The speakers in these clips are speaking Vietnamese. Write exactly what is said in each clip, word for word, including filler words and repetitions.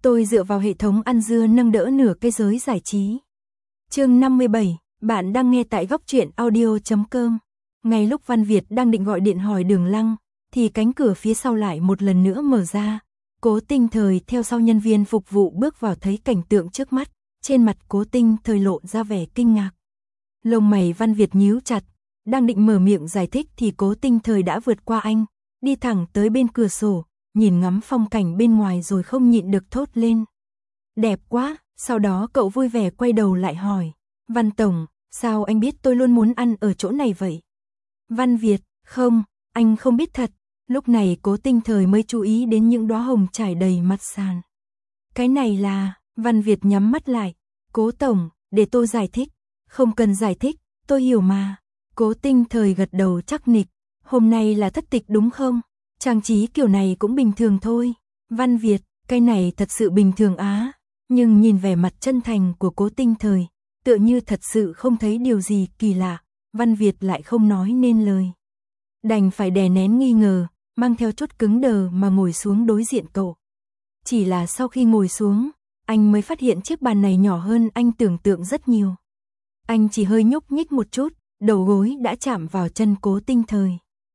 Tôi dựa vào hệ thống ăn dưa nâng đỡ nửa cái giới giải trí. Chương năm mươi bảy, bạn đang nghe tại góc truyện audio chấm com. Ngay lúc Văn Việt đang định gọi điện hỏi Đường Lăng, thì cánh cửa phía sau lại một lần nữa mở ra. Cố Tinh Thời theo sau nhân viên phục vụ bước vào thấy cảnh tượng trước mắt, trên mặt Cố Tinh Thời lộ ra vẻ kinh ngạc. Lông mày Văn Việt nhíu chặt, đang định mở miệng giải thích thì Cố Tinh Thời đã vượt qua anh, đi thẳng tới bên cửa sổ, nhìn ngắm phong cảnh bên ngoài rồi không nhịn được thốt lên. Đẹp quá, sau đó cậu vui vẻ quay đầu lại hỏi, Văn Tổng, sao anh biết tôi luôn muốn ăn ở chỗ này vậy? Văn Việt, không, anh không biết thật. Lúc này Cố Tinh Thời mới chú ý đến những đóa hồng trải đầy mặt sàn. Cái này là, Văn Việt nhắm mắt lại, Cố Tổng, để tôi giải thích. Không cần giải thích, tôi hiểu mà. Cố Tinh Thời gật đầu chắc nịch, hôm nay là thất tịch đúng không? Trang trí kiểu này cũng bình thường thôi. Văn Việt, cái này thật sự bình thường á. Nhưng nhìn vẻ mặt chân thành của Cố Tinh Thời, tựa như thật sự không thấy điều gì kỳ lạ. Văn Việt lại không nói nên lời. Đành phải đè nén nghi ngờ, mang theo chút cứng đờ mà ngồi xuống đối diện cậu. Chỉ là sau khi ngồi xuống, anh mới phát hiện chiếc bàn này nhỏ hơn anh tưởng tượng rất nhiều. Anh chỉ hơi nhúc nhích một chút, đầu gối đã chạm vào chân Cố Tinh Thời.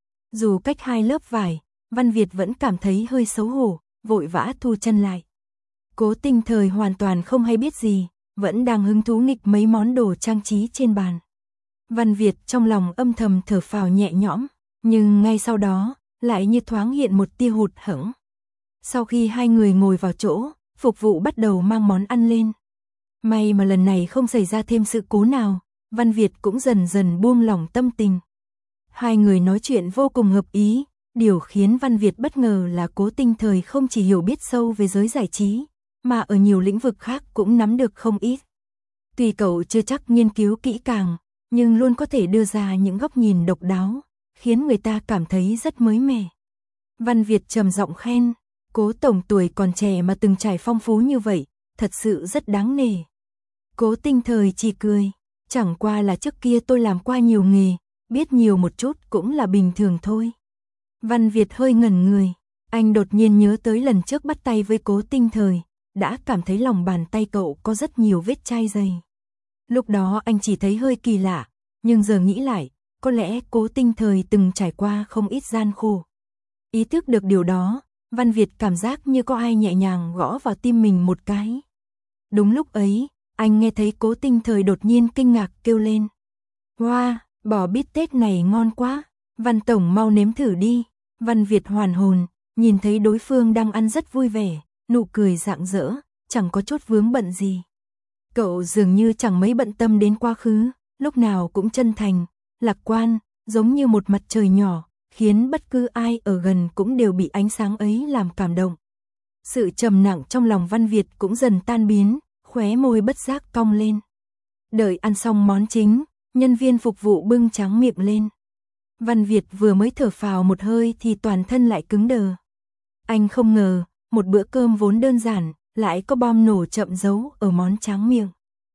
Dù cách hai lớp vải, Văn Việt vẫn cảm thấy hơi xấu hổ, vội vã thu chân lại. Cố Tinh Thời hoàn toàn không hay biết gì, vẫn đang hứng thú nghịch mấy món đồ trang trí trên bàn. Văn Việt trong lòng âm thầm thở phào nhẹ nhõm, nhưng ngay sau đó, lại như thoáng hiện một tia hụt hẫng. Sau khi hai người ngồi vào chỗ, phục vụ bắt đầu mang món ăn lên. May mà lần này không xảy ra thêm sự cố nào, Văn Việt cũng dần dần buông lỏng tâm tình. Hai người nói chuyện vô cùng hợp ý, điều khiến Văn Việt bất ngờ là Cố Tinh Thời không chỉ hiểu biết sâu về giới giải trí, mà ở nhiều lĩnh vực khác cũng nắm được không ít. Tuy cậu chưa chắc nghiên cứu kỹ càng, nhưng luôn có thể đưa ra những góc nhìn độc đáo, khiến người ta cảm thấy rất mới mẻ. Văn Việt trầm giọng khen, Cố Tổng tuổi còn trẻ mà từng trải phong phú như vậy, thật sự rất đáng nể. Cố Tinh Thời chỉ cười, chẳng qua là trước kia tôi làm qua nhiều nghề, biết nhiều một chút cũng là bình thường thôi. Văn Việt hơi ngẩn người, anh đột nhiên nhớ tới lần trước bắt tay với Cố Tinh Thời, đã cảm thấy lòng bàn tay cậu có rất nhiều vết chai dày. Lúc đó anh chỉ thấy hơi kỳ lạ, nhưng giờ nghĩ lại, có lẽ Cố Tinh Thời từng trải qua không ít gian khổ. Ý thức được điều đó, Văn Việt cảm giác như có ai nhẹ nhàng gõ vào tim mình một cái. Đúng lúc ấy, anh nghe thấy Cố Tinh Thời đột nhiên kinh ngạc kêu lên. Wow, bò bít tết này ngon quá, Văn Tổng mau nếm thử đi. Văn Việt hoàn hồn, nhìn thấy đối phương đang ăn rất vui vẻ, nụ cười rạng rỡ, chẳng có chút vướng bận gì. Cậu dường như chẳng mấy bận tâm đến quá khứ, lúc nào cũng chân thành, lạc quan, giống như một mặt trời nhỏ, khiến bất cứ ai ở gần cũng đều bị ánh sáng ấy làm cảm động. Sự trầm nặng trong lòng Văn Việt cũng dần tan biến, khóe môi bất giác cong lên. Đợi ăn xong món chính, nhân viên phục vụ bưng tráng miệng lên. Văn Việt vừa mới thở phào một hơi thì toàn thân lại cứng đờ. Anh không ngờ, một bữa cơm vốn đơn giản, lại có bom nổ chậm giấu ở món tráng miệng.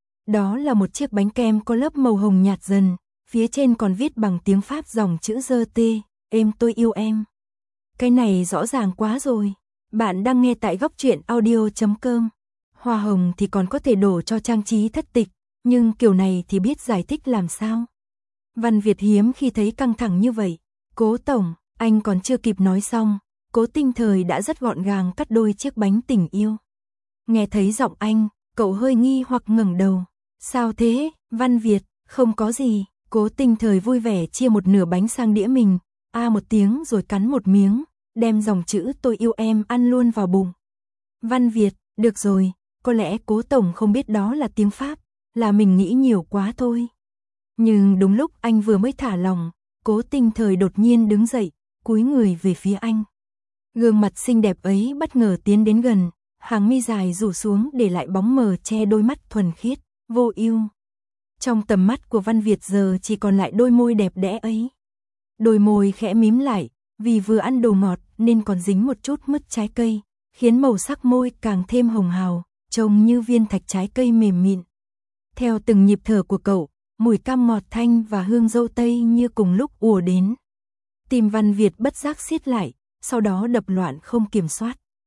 Đó là một chiếc bánh kem có lớp màu hồng nhạt dần, phía trên còn viết bằng tiếng Pháp dòng chữ giê tê, em tôi yêu em. Cái này rõ ràng quá rồi. Bạn đang nghe tại góc truyện audio chấm com. Hoa hồng thì còn có thể đổ cho trang trí thất tịch, nhưng kiểu này thì biết giải thích làm sao. Văn Việt hiếm khi thấy căng thẳng như vậy. Cố Tổng, anh còn chưa kịp nói xong, Cố Tinh Thời đã rất gọn gàng cắt đôi chiếc bánh tình yêu. Nghe thấy giọng anh, cậu hơi nghi hoặc ngẩng đầu. Sao thế, Văn Việt, không có gì. Cố Tinh Thời vui vẻ chia một nửa bánh sang đĩa mình, a một tiếng rồi cắn một miếng, đem dòng chữ tôi yêu em ăn luôn vào bụng. Văn Việt, được rồi, có lẽ Cố Tổng không biết đó là tiếng Pháp, là mình nghĩ nhiều quá thôi. Nhưng đúng lúc anh vừa mới thả lòng, Cố Tinh Thời đột nhiên đứng dậy, cúi người về phía anh. Gương mặt xinh đẹp ấy bất ngờ tiến đến gần, hàng mi dài rủ xuống để lại bóng mờ che đôi mắt thuần khiết, vô ưu. Trong tầm mắt của Văn Việt giờ chỉ còn lại đôi môi đẹp đẽ ấy. Đôi môi khẽ mím lại, vì vừa ăn đồ ngọt nên còn dính một chút mứt trái cây, khiến màu sắc môi càng thêm hồng hào, trông như viên thạch trái cây mềm mịn. Theo từng nhịp thở của cậu, mùi cam ngọt thanh và hương dâu tây như cùng lúc ùa đến. Tim Văn Việt bất giác siết lại, sau đó đập loạn không kiểm soát.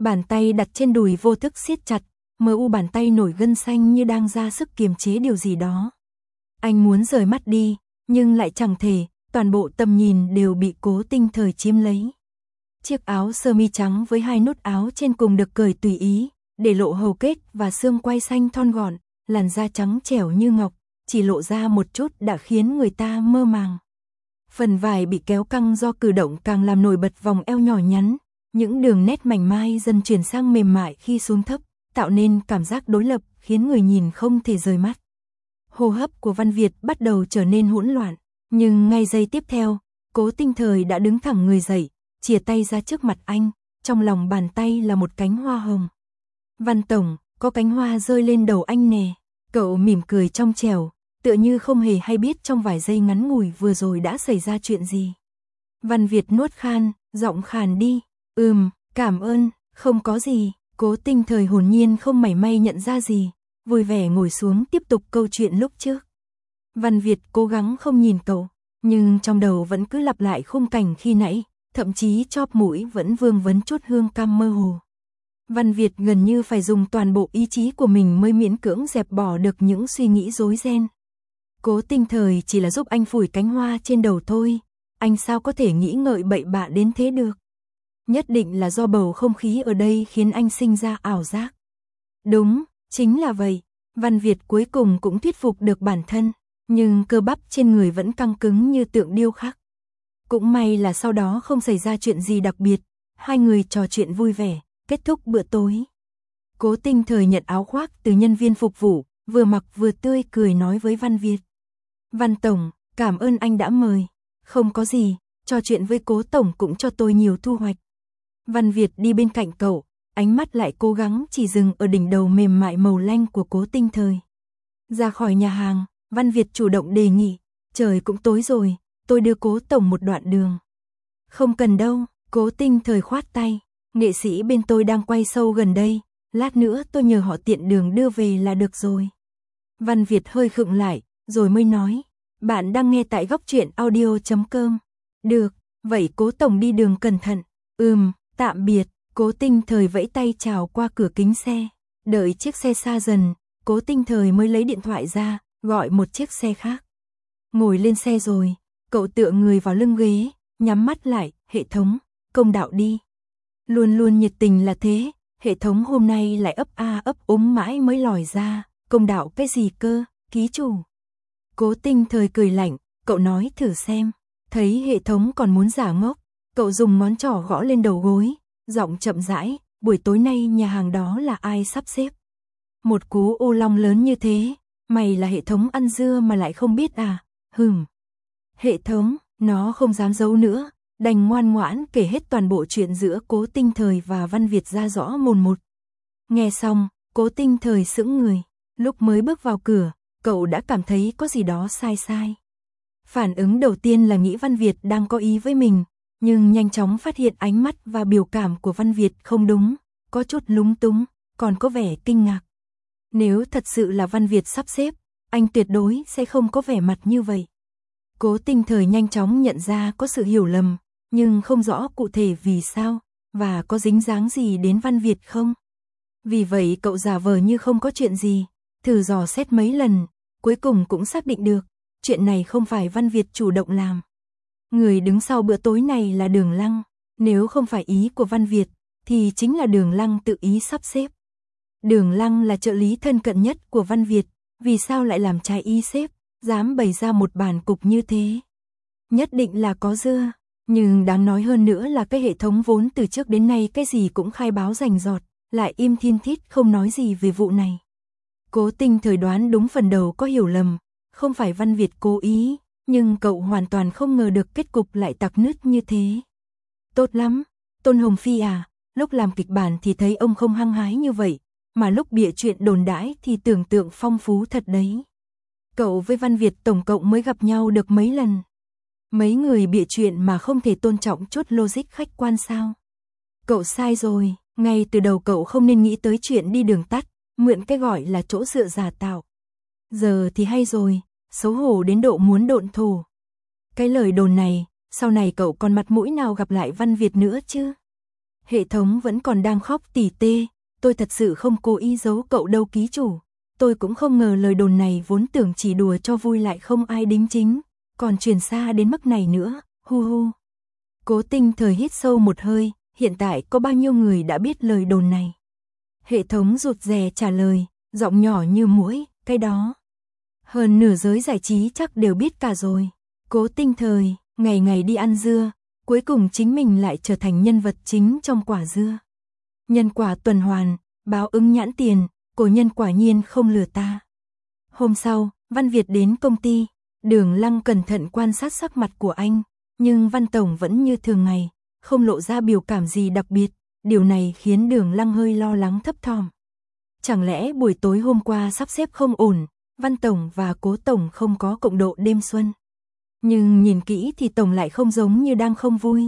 Bàn tay đặt trên đùi vô thức siết chặt, mờ u bàn tay nổi gân xanh như đang ra sức kiềm chế điều gì đó. Anh muốn rời mắt đi, nhưng lại chẳng thể, toàn bộ tầm nhìn đều bị Cố Tinh Thời chiếm lấy. Chiếc áo sơ mi trắng với hai nút áo trên cùng được cởi tùy ý, để lộ hầu kết và xương quai xanh thon gọn, làn da trắng trẻo như ngọc, chỉ lộ ra một chút đã khiến người ta mơ màng. Phần vải bị kéo căng do cử động càng làm nổi bật vòng eo nhỏ nhắn, những đường nét mảnh mai dần chuyển sang mềm mại khi xuống thấp, tạo nên cảm giác đối lập khiến người nhìn không thể rời mắt. Hô hấp của Văn Việt bắt đầu trở nên hỗn loạn, nhưng ngay giây tiếp theo, Cố Tinh Thời đã đứng thẳng người dậy, chìa tay ra trước mặt anh, trong lòng bàn tay là một cánh hoa hồng. Văn Tổng, có cánh hoa rơi lên đầu anh nè. Cậu mỉm cười trong trẻo, tựa như không hề hay biết trong vài giây ngắn ngủi vừa rồi đã xảy ra chuyện gì. Văn Việt nuốt khan, giọng khàn đi. Ừm, cảm ơn, không có gì. Cố Tinh Thời hồn nhiên không mảy may nhận ra gì, vui vẻ ngồi xuống tiếp tục câu chuyện lúc trước. Văn Việt cố gắng không nhìn cậu, nhưng trong đầu vẫn cứ lặp lại khung cảnh khi nãy, thậm chí chóp mũi vẫn vương vấn chút hương cam mơ hồ. Văn Việt gần như phải dùng toàn bộ ý chí của mình mới miễn cưỡng dẹp bỏ được những suy nghĩ rối ren. Cố Tinh Thời chỉ là giúp anh phủi cánh hoa trên đầu thôi, anh sao có thể nghĩ ngợi bậy bạ đến thế được. Nhất định là do bầu không khí ở đây khiến anh sinh ra ảo giác. Đúng, chính là vậy, Văn Việt cuối cùng cũng thuyết phục được bản thân, nhưng cơ bắp trên người vẫn căng cứng như tượng điêu khắc. Cũng may là sau đó không xảy ra chuyện gì đặc biệt, hai người trò chuyện vui vẻ, kết thúc bữa tối. Cố Tinh Thời nhận áo khoác từ nhân viên phục vụ, vừa mặc vừa tươi cười nói với Văn Việt. Văn Tổng, cảm ơn anh đã mời. Không có gì, trò chuyện với Cố Tổng cũng cho tôi nhiều thu hoạch. Văn Việt đi bên cạnh cậu, ánh mắt lại cố gắng chỉ dừng ở đỉnh đầu mềm mại màu lanh của Cố Tinh Thời. Ra khỏi nhà hàng, Văn Việt chủ động đề nghị, trời cũng tối rồi, tôi đưa Cố Tổng một đoạn đường. Không cần đâu, Cố Tinh Thời khoát tay, nghệ sĩ bên tôi đang quay show gần đây, lát nữa tôi nhờ họ tiện đường đưa về là được rồi. Văn Việt hơi khựng lại, rồi mới nói, bạn đang nghe tại góc truyện audio chấm com. Được, vậy Cố Tổng đi đường cẩn thận. Ừm, tạm biệt. Cố Tinh Thời vẫy tay chào qua cửa kính xe. Đợi chiếc xe xa dần, Cố Tinh Thời mới lấy điện thoại ra, gọi một chiếc xe khác. Ngồi lên xe rồi, cậu tựa người vào lưng ghế, nhắm mắt lại, hệ thống, công đạo đi. Luôn luôn nhiệt tình là thế, hệ thống hôm nay lại ấp a ấp úng mãi mới lòi ra, công đạo cái gì cơ, ký chủ. Cố Tinh Thời cười lạnh, cậu nói thử xem. Thấy hệ thống còn muốn giả ngốc, cậu dùng ngón trỏ gõ lên đầu gối, giọng chậm rãi, buổi tối nay nhà hàng đó là ai sắp xếp. Một cú ô long lớn như thế, mày là hệ thống ăn dưa mà lại không biết à, hừm. Hệ thống, nó không dám giấu nữa, đành ngoan ngoãn kể hết toàn bộ chuyện giữa Cố Tinh Thời và Văn Việt ra rõ mồn một. Nghe xong, Cố Tinh Thời sững người, lúc mới bước vào cửa, cậu đã cảm thấy có gì đó sai sai. Phản ứng đầu tiên là nghĩ Văn Việt đang có ý với mình, nhưng nhanh chóng phát hiện ánh mắt và biểu cảm của Văn Việt không đúng, có chút lúng túng, còn có vẻ kinh ngạc. Nếu thật sự là Văn Việt sắp xếp, anh tuyệt đối sẽ không có vẻ mặt như vậy. Cố Tinh Thời nhanh chóng nhận ra có sự hiểu lầm, nhưng không rõ cụ thể vì sao, và có dính dáng gì đến Văn Việt không. Vì vậy cậu giả vờ như không có chuyện gì, thử dò xét mấy lần, cuối cùng cũng xác định được, chuyện này không phải Văn Việt chủ động làm. Người đứng sau bữa tối này là Đường Lăng, nếu không phải ý của Văn Việt, thì chính là Đường Lăng tự ý sắp xếp. Đường Lăng là trợ lý thân cận nhất của Văn Việt, vì sao lại làm trái ý xếp, dám bày ra một bàn cục như thế. Nhất định là có dưa, nhưng đáng nói hơn nữa là cái hệ thống vốn từ trước đến nay cái gì cũng khai báo rành rọt, lại im thiên thít không nói gì về vụ này. Cố Tinh Thời đoán đúng phần đầu có hiểu lầm, không phải Văn Việt cố ý, nhưng cậu hoàn toàn không ngờ được kết cục lại tặc nứt như thế. Tốt lắm, Tôn Hồng Phi à, lúc làm kịch bản thì thấy ông không hăng hái như vậy, mà lúc bịa chuyện đồn đãi thì tưởng tượng phong phú thật đấy. Cậu với Văn Việt tổng cộng mới gặp nhau được mấy lần. Mấy người bịa chuyện mà không thể tôn trọng chút logic khách quan sao? Cậu sai rồi, ngay từ đầu cậu không nên nghĩ tới chuyện đi đường tắt, mượn cái gọi là chỗ dựa giả tạo. Giờ thì hay rồi, xấu hổ đến độ muốn độn thổ. Cái lời đồn này, sau này cậu còn mặt mũi nào gặp lại Văn Việt nữa chứ? Hệ thống vẫn còn đang khóc tỉ tê, tôi thật sự không cố ý giấu cậu đâu ký chủ. Tôi cũng không ngờ lời đồn này vốn tưởng chỉ đùa cho vui lại không ai đính chính, còn truyền xa đến mức này nữa, hu hu. Cố Tinh Thời hít sâu một hơi, hiện tại có bao nhiêu người đã biết lời đồn này? Hệ thống rụt rè trả lời, giọng nhỏ như muỗi, cái đó. Hơn nửa giới giải trí chắc đều biết cả rồi. Cố Tinh Thời, ngày ngày đi ăn dưa, cuối cùng chính mình lại trở thành nhân vật chính trong quả dưa. Nhân quả tuần hoàn, báo ứng nhãn tiền, cổ nhân quả nhiên không lừa ta. Hôm sau, Văn Việt đến công ty, Đường Lăng cẩn thận quan sát sắc mặt của anh, nhưng Văn Tổng vẫn như thường ngày, không lộ ra biểu cảm gì đặc biệt, điều này khiến Đường Lăng hơi lo lắng thấp thỏm. Chẳng lẽ buổi tối hôm qua sắp xếp không ổn, Văn Tổng và Cố Tổng không có cộng độ đêm xuân. Nhưng nhìn kỹ thì Tổng lại không giống như đang không vui.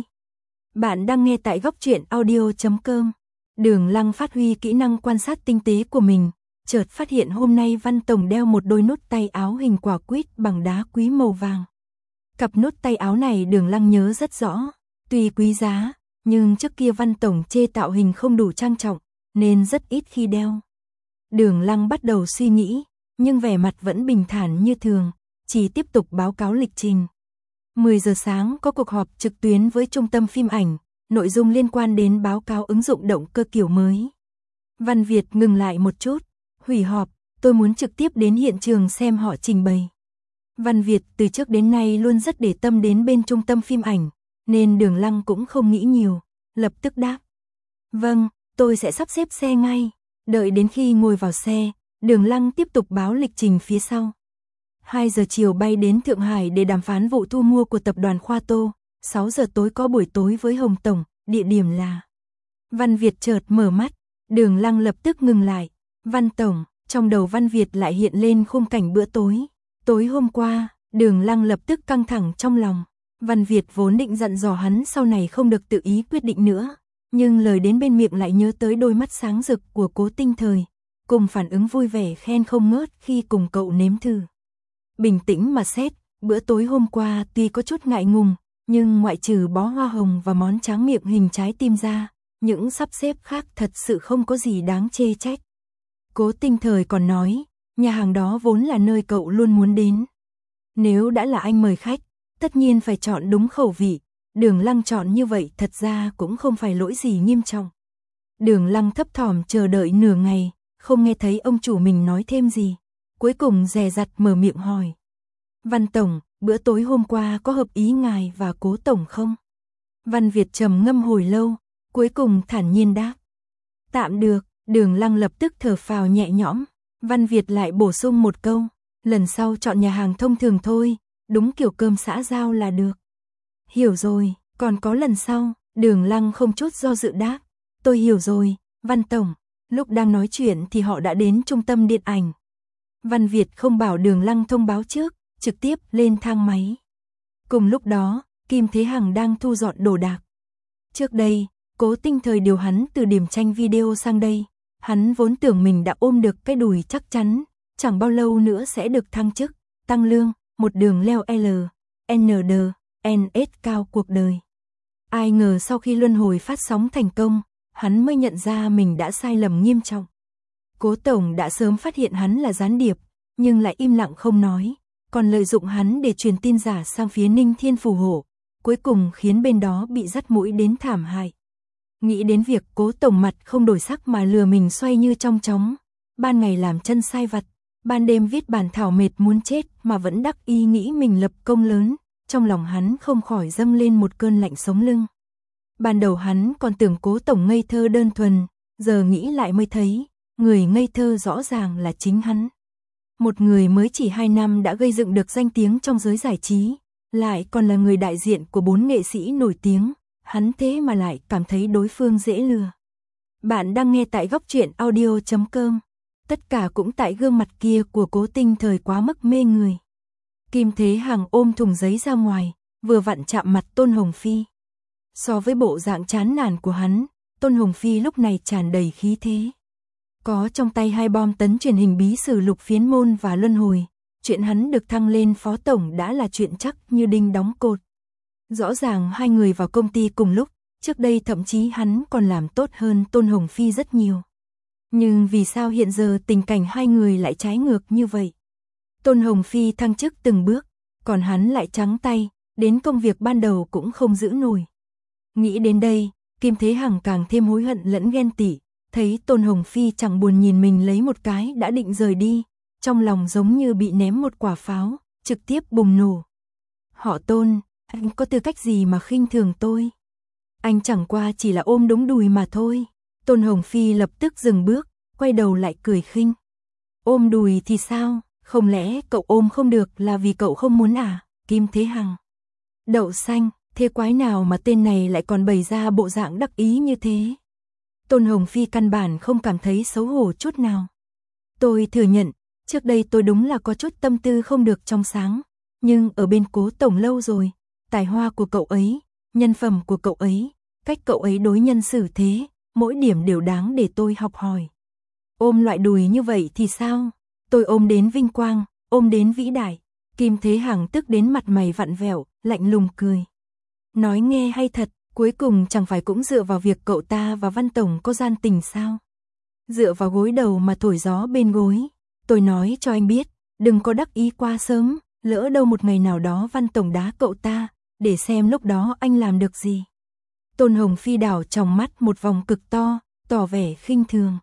Bạn đang nghe tại góc truyện audio chấm com. Đường Lăng phát huy kỹ năng quan sát tinh tế của mình, chợt phát hiện hôm nay Văn Tổng đeo một đôi nút tay áo hình quả quýt bằng đá quý màu vàng. Cặp nút tay áo này Đường Lăng nhớ rất rõ, tuy quý giá, nhưng trước kia Văn Tổng chê tạo hình không đủ trang trọng, nên rất ít khi đeo. Đường Lăng bắt đầu suy nghĩ, nhưng vẻ mặt vẫn bình thản như thường, chỉ tiếp tục báo cáo lịch trình. mười giờ sáng có cuộc họp trực tuyến với trung tâm phim ảnh, nội dung liên quan đến báo cáo ứng dụng động cơ kiểu mới. Văn Việt ngừng lại một chút, hủy họp, tôi muốn trực tiếp đến hiện trường xem họ trình bày. Văn Việt từ trước đến nay luôn rất để tâm đến bên trung tâm phim ảnh, nên Đường Lăng cũng không nghĩ nhiều, lập tức đáp. Vâng, tôi sẽ sắp xếp xe ngay. Đợi đến khi ngồi vào xe, Đường Lăng tiếp tục báo lịch trình phía sau. hai giờ chiều bay đến Thượng Hải để đàm phán vụ thu mua của tập đoàn Khoa Tô, sáu giờ tối có buổi tối với Hồng Tổng, địa điểm là... Văn Việt chợt mở mắt, Đường Lăng lập tức ngừng lại. Văn Tổng, trong đầu Văn Việt lại hiện lên khung cảnh bữa tối. Tối hôm qua, Đường Lăng lập tức căng thẳng trong lòng. Văn Việt vốn định dặn dò hắn sau này không được tự ý quyết định nữa, nhưng lời đến bên miệng lại nhớ tới đôi mắt sáng rực của Cố Tinh Thời, cùng phản ứng vui vẻ khen không ngớt khi cùng cậu nếm thử. Bình tĩnh mà xét, bữa tối hôm qua tuy có chút ngại ngùng, nhưng ngoại trừ bó hoa hồng và món tráng miệng hình trái tim ra, những sắp xếp khác thật sự không có gì đáng chê trách. Cố Tinh Thời còn nói, nhà hàng đó vốn là nơi cậu luôn muốn đến. Nếu đã là anh mời khách, tất nhiên phải chọn đúng khẩu vị. Đường Lăng chọn như vậy thật ra cũng không phải lỗi gì nghiêm trọng. Đường Lăng thấp thỏm chờ đợi nửa ngày, không nghe thấy ông chủ mình nói thêm gì. Cuối cùng dè dặt mở miệng hỏi. Văn Tổng, bữa tối hôm qua có hợp ý ngài và Cố Tổng không? Văn Việt trầm ngâm hồi lâu, cuối cùng thản nhiên đáp. Tạm được, Đường Lăng lập tức thở phào nhẹ nhõm. Văn Việt lại bổ sung một câu, lần sau chọn nhà hàng thông thường thôi, đúng kiểu cơm xã giao là được. Hiểu rồi, còn có lần sau, Đường Lăng không chút do dự đáp. Tôi hiểu rồi, Văn Tổng. Lúc đang nói chuyện thì họ đã đến trung tâm điện ảnh. Văn Việt không bảo Đường Lăng thông báo trước, trực tiếp lên thang máy. Cùng lúc đó, Kim Thế Hằng đang thu dọn đồ đạc. Trước đây, Cố Tinh Thời điều hắn từ điểm tranh video sang đây. Hắn vốn tưởng mình đã ôm được cái đùi chắc chắn, chẳng bao lâu nữa sẽ được thăng chức, tăng lương, một đường leo L, N D, N S cao cuộc đời. Ai ngờ sau khi luân hồi phát sóng thành công, hắn mới nhận ra mình đã sai lầm nghiêm trọng. Cố Tổng đã sớm phát hiện hắn là gián điệp, nhưng lại im lặng không nói, còn lợi dụng hắn để truyền tin giả sang phía Ninh Thiên phù hộ, cuối cùng khiến bên đó bị dắt mũi đến thảm hại. Nghĩ đến việc Cố Tổng mặt không đổi sắc mà lừa mình xoay như trong chóng, ban ngày làm chân sai vặt, ban đêm viết bản thảo mệt muốn chết mà vẫn đắc ý nghĩ mình lập công lớn, trong lòng hắn không khỏi dâng lên một cơn lạnh sống lưng. Ban đầu hắn còn tưởng Cố Tổng ngây thơ đơn thuần, giờ nghĩ lại mới thấy, người ngây thơ rõ ràng là chính hắn. Một người mới chỉ hai năm đã gây dựng được danh tiếng trong giới giải trí, lại còn là người đại diện của bốn nghệ sĩ nổi tiếng, hắn thế mà lại cảm thấy đối phương dễ lừa. Bạn đang nghe tại góc truyện audio chấm com. Tất cả cũng tại gương mặt kia của Cố Tinh Thời quá mức mê người. Kim Thế Hằng ôm thùng giấy ra ngoài, vừa vặn chạm mặt Tôn Hồng Phi. So với bộ dạng chán nản của hắn, Tôn Hồng Phi lúc này tràn đầy khí thế. Có trong tay hai bom tấn truyền hình bí sử lục phiến môn và luân hồi, chuyện hắn được thăng lên phó tổng đã là chuyện chắc như đinh đóng cột. Rõ ràng hai người vào công ty cùng lúc, trước đây thậm chí hắn còn làm tốt hơn Tôn Hồng Phi rất nhiều. Nhưng vì sao hiện giờ tình cảnh hai người lại trái ngược như vậy? Tôn Hồng Phi thăng chức từng bước, còn hắn lại trắng tay, đến công việc ban đầu cũng không giữ nổi. Nghĩ đến đây, Kim Thế Hằng càng thêm hối hận lẫn ghen tị, thấy Tôn Hồng Phi chẳng buồn nhìn mình lấy một cái đã định rời đi, trong lòng giống như bị ném một quả pháo, trực tiếp bùng nổ. Họ Tôn, anh có tư cách gì mà khinh thường tôi? Anh chẳng qua chỉ là ôm đúng đùi mà thôi. Tôn Hồng Phi lập tức dừng bước, quay đầu lại cười khinh. Ôm đùi thì sao? Không lẽ cậu ôm không được là vì cậu không muốn à? Kim Thế Hằng. Đậu xanh, thế quái nào mà tên này lại còn bày ra bộ dạng đắc ý như thế? Tôn Hồng Phi căn bản không cảm thấy xấu hổ chút nào. Tôi thừa nhận, trước đây tôi đúng là có chút tâm tư không được trong sáng, nhưng ở bên Cố tổng lâu rồi, tài hoa của cậu ấy, nhân phẩm của cậu ấy, cách cậu ấy đối nhân xử thế, mỗi điểm đều đáng để tôi học hỏi. Ôm loại đùi như vậy thì sao? Tôi ôm đến vinh quang, ôm đến vĩ đại. Kim Thế Hằng tức đến mặt mày vặn vẹo, lạnh lùng cười. Nói nghe hay thật, cuối cùng chẳng phải cũng dựa vào việc cậu ta và Văn Tổng có gian tình sao? Dựa vào gối đầu mà thổi gió bên gối. Tôi nói cho anh biết, đừng có đắc ý quá sớm, lỡ đâu một ngày nào đó Văn Tổng đá cậu ta, để xem lúc đó anh làm được gì. Tôn Hồng Phi đảo trong mắt một vòng cực to, tỏ vẻ khinh thường.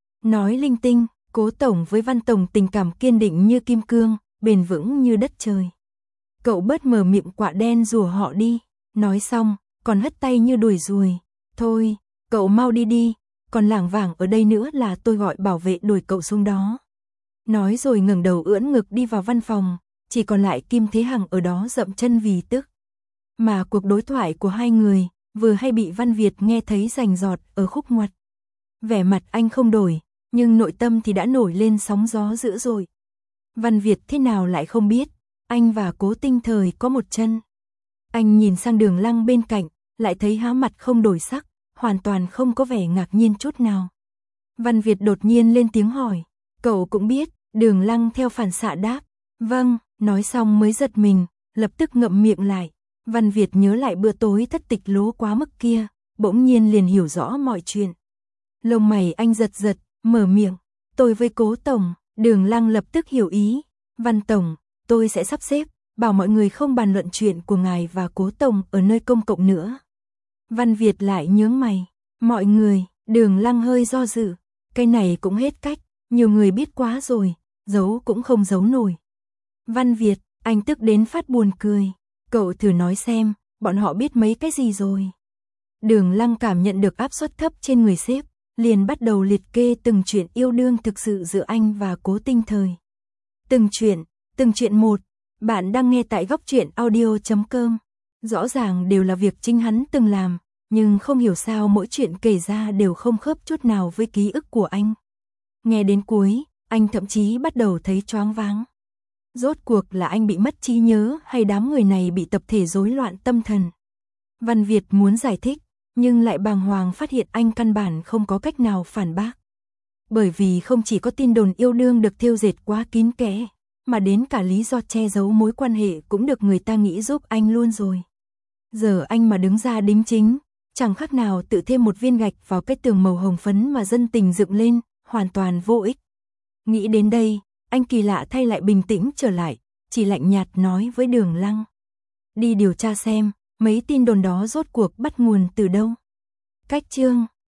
Nói linh tinh, Cố Tổng với Văn Tổng tình cảm kiên định như kim cương, bền vững như đất trời. Cậu bớt mở miệng quạ đen rủa họ đi. Nói xong, còn hất tay như đuổi ruồi. Thôi, cậu mau đi đi, còn lảng vảng ở đây nữa là tôi gọi bảo vệ đuổi cậu xuống đó. Nói rồi ngẩng đầu ưỡn ngực đi vào văn phòng, chỉ còn lại Kim Thế Hằng ở đó dậm chân vì tức. Mà cuộc đối thoại của hai người, vừa hay bị Văn Việt nghe thấy rành rọt ở khúc ngoặt. Vẻ mặt anh không đổi, nhưng nội tâm thì đã nổi lên sóng gió dữ dội. Văn Việt thế nào lại không biết, anh và Cố Tinh Thời có một chân. Anh nhìn sang Đường Lăng bên cạnh, lại thấy há mặt không đổi sắc, hoàn toàn không có vẻ ngạc nhiên chút nào. Văn Việt đột nhiên lên tiếng hỏi, cậu cũng biết? Đường Lăng theo phản xạ đáp, vâng, nói xong mới giật mình, lập tức ngậm miệng lại. Văn Việt nhớ lại bữa tối thất tịch lố quá mức kia, bỗng nhiên liền hiểu rõ mọi chuyện. Lông mày anh giật giật, mở miệng, tôi với Cố Tổng. Đường Lăng lập tức hiểu ý, Văn Tổng, tôi sẽ sắp xếp, bảo mọi người không bàn luận chuyện của ngài và Cố Tổng ở nơi công cộng nữa. Văn Việt lại nhướng mày, mọi người. Đường Lăng hơi do dự, cái này cũng hết cách, nhiều người biết quá rồi, giấu cũng không giấu nổi. Văn Việt, anh tức đến phát buồn cười, cậu thử nói xem, bọn họ biết mấy cái gì rồi. Đường Lăng cảm nhận được áp suất thấp trên người sếp, liền bắt đầu liệt kê từng chuyện yêu đương thực sự giữa anh và Cố Tinh Thời. Từng chuyện, từng chuyện một, bạn đang nghe tại góc truyện audio chấm com. Rõ ràng đều là việc chính hắn từng làm, nhưng không hiểu sao mỗi chuyện kể ra đều không khớp chút nào với ký ức của anh. Nghe đến cuối, anh thậm chí bắt đầu thấy choáng váng. Rốt cuộc là anh bị mất trí nhớ hay đám người này bị tập thể rối loạn tâm thần? Văn Việt muốn giải thích, nhưng lại bàng hoàng phát hiện anh căn bản không có cách nào phản bác. Bởi vì không chỉ có tin đồn yêu đương được thêu dệt quá kín kẽ, mà đến cả lý do che giấu mối quan hệ cũng được người ta nghĩ giúp anh luôn rồi. Giờ anh mà đứng ra đính chính, chẳng khác nào tự thêm một viên gạch vào cái tường màu hồng phấn mà dân tình dựng lên, hoàn toàn vô ích. Nghĩ đến đây, anh kỳ lạ thay lại bình tĩnh trở lại, chỉ lạnh nhạt nói với Đường Lăng. Đi điều tra xem, mấy tin đồn đó rốt cuộc bắt nguồn từ đâu. Cách chương